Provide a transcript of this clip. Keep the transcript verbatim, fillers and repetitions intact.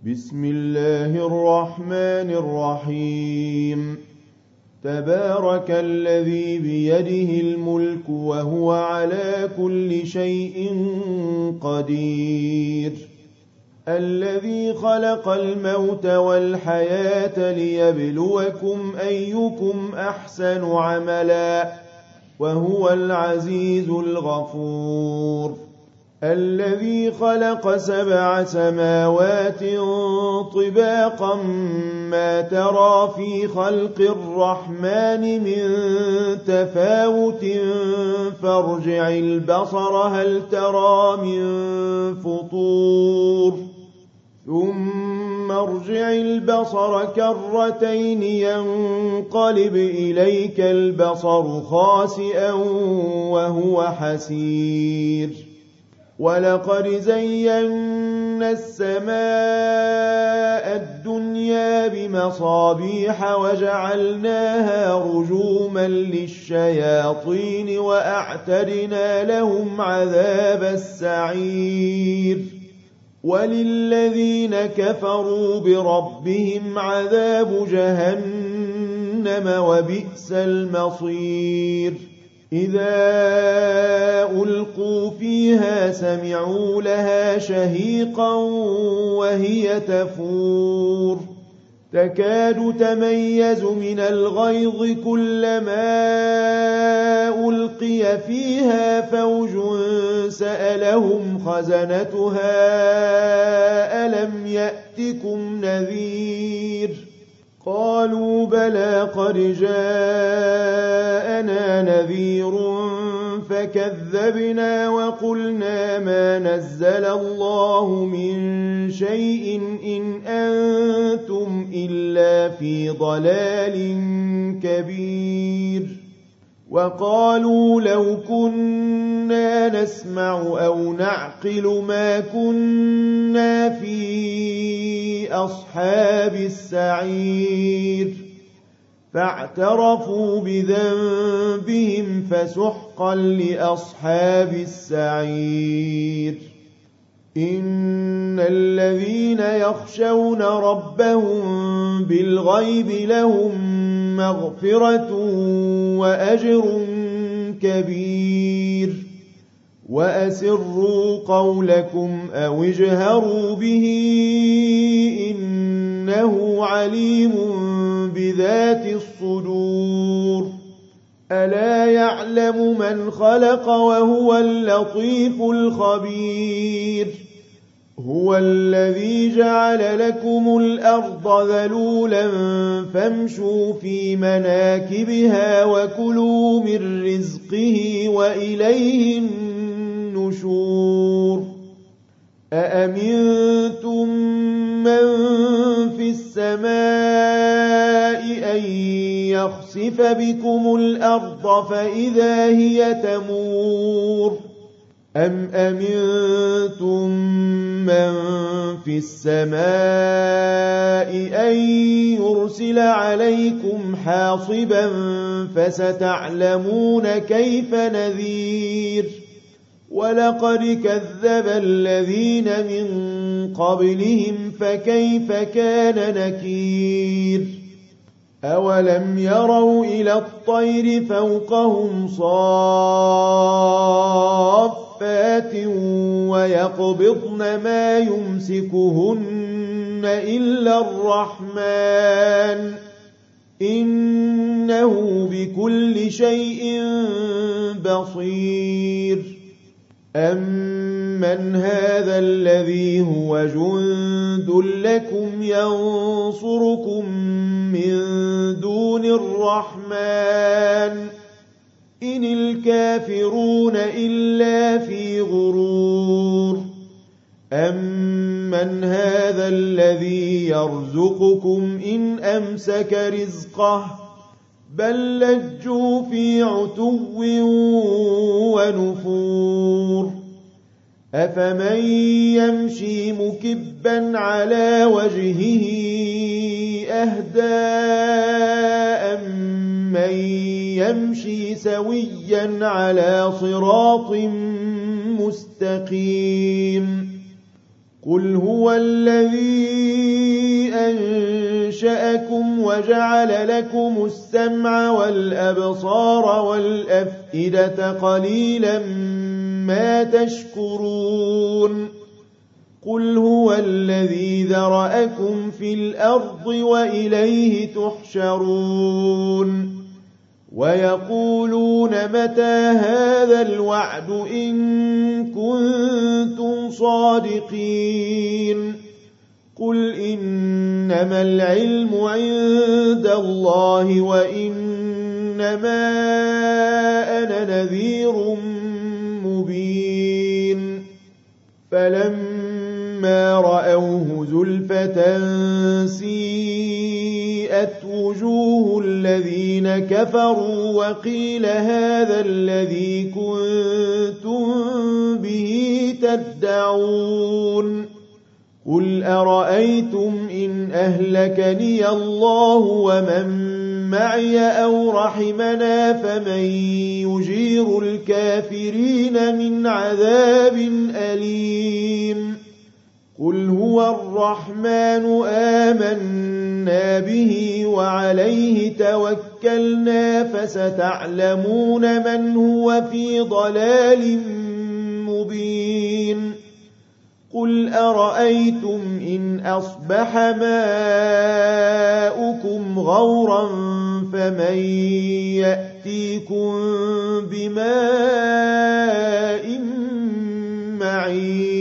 بسم الله الرحمن الرحيم. تبارك الذي بيده الملك وهو على كل شيء قدير. الذي خلق الموت والحياة ليبلوكم أيكم أحسن عملا وهو العزيز الغفور. الذي خلق سبع سماوات طباقا ما ترى في خلق الرحمن من تفاوت فارجع البصر هل ترى من فطور ثم ارجع البصر كرتين ينقلب إليك البصر خاسئا وهو حسير. ولقد زينا السماء الدنيا بمصابيح وجعلناها رجوما للشياطين وأعتدنا لهم عذاب السعير. وللذين كفروا بربهم عذاب جهنم وبئس المصير. إذا ألقوا فيها سمعوا لها شهيقا وهي تفور تكاد تميز من الغيظ كلما ألقي فيها فوج سألهم خزنتها ألم يأتكم نذير قالوا بلى قد جاءنا نذير فكذبنا وقلنا ما نزل الله من شيء إن أنتم إلا في ضلال كبير. وقالوا لو كنا نسمع أو نعقل ما كنا في أصحاب السعير فاعترفوا بذنبهم فسحقا لأصحاب السعير. إن الذين يخشون ربهم بالغيب لهم مغفرة وأجر كبير. وأسروا قولكم أو اجهروا به إنه عليم بذات الصدور. ألا يعلم من خلق وهو اللطيف الخبير. هو الذي جعل لكم الأرض ذلولا فامشوا في مناكبها وكلوا من رزقه وإليه النشور. أأمنتم من في السماء أن يخسف بكم الأرض فإذا هي تمور أم أمنتم من في السماء أن يرسل عليكم حاصبا فستعلمون كيف نذير. ولقد كذب الذين من قبلهم فكيف كان نكير. أولم يروا إلى الطير فوقهم صافات ويقبضن ما يمسكهن إلا الرحمن إنه بكل شيء بصير. أمن هذا الذي هو جند لكم ينصركم من دون الرحمن إن الكافرون إلا في غرور. أمن هذا الذي يرزقكم إن أمسك رزقه بل لجوا في عتو ونفور. أفمن يمشي مكبا على وجهه أهدى أمن يمشي سويا على صراط مستقيم. قل هو الذي أنشأكم وجعل لكم السمع والأبصار والأفئدة قليلا ما تشكرون قل هو الذي ذرأكم في الأرض وإليه تحشرون ويقولون متى هذا الوعد إن كنتم صادقين قل إنما العلم عند الله وإنما أنا نذير مبين فلما رأوه زلفة سيئت وجوه الذين كفروا وقيل هذا الذي كنتم به تدعون قل أرأيتم إن أهلكني الله ومن معي أو رحمنا فمن يجير الكافرين من عذاب أليم قل هو الرحمن آمنا به وعليه توكلنا فستعلمون من هو في ضلال مبين قل أرأيتم إن أصبح ماؤكم غورا فمن يأتيكم بماء معين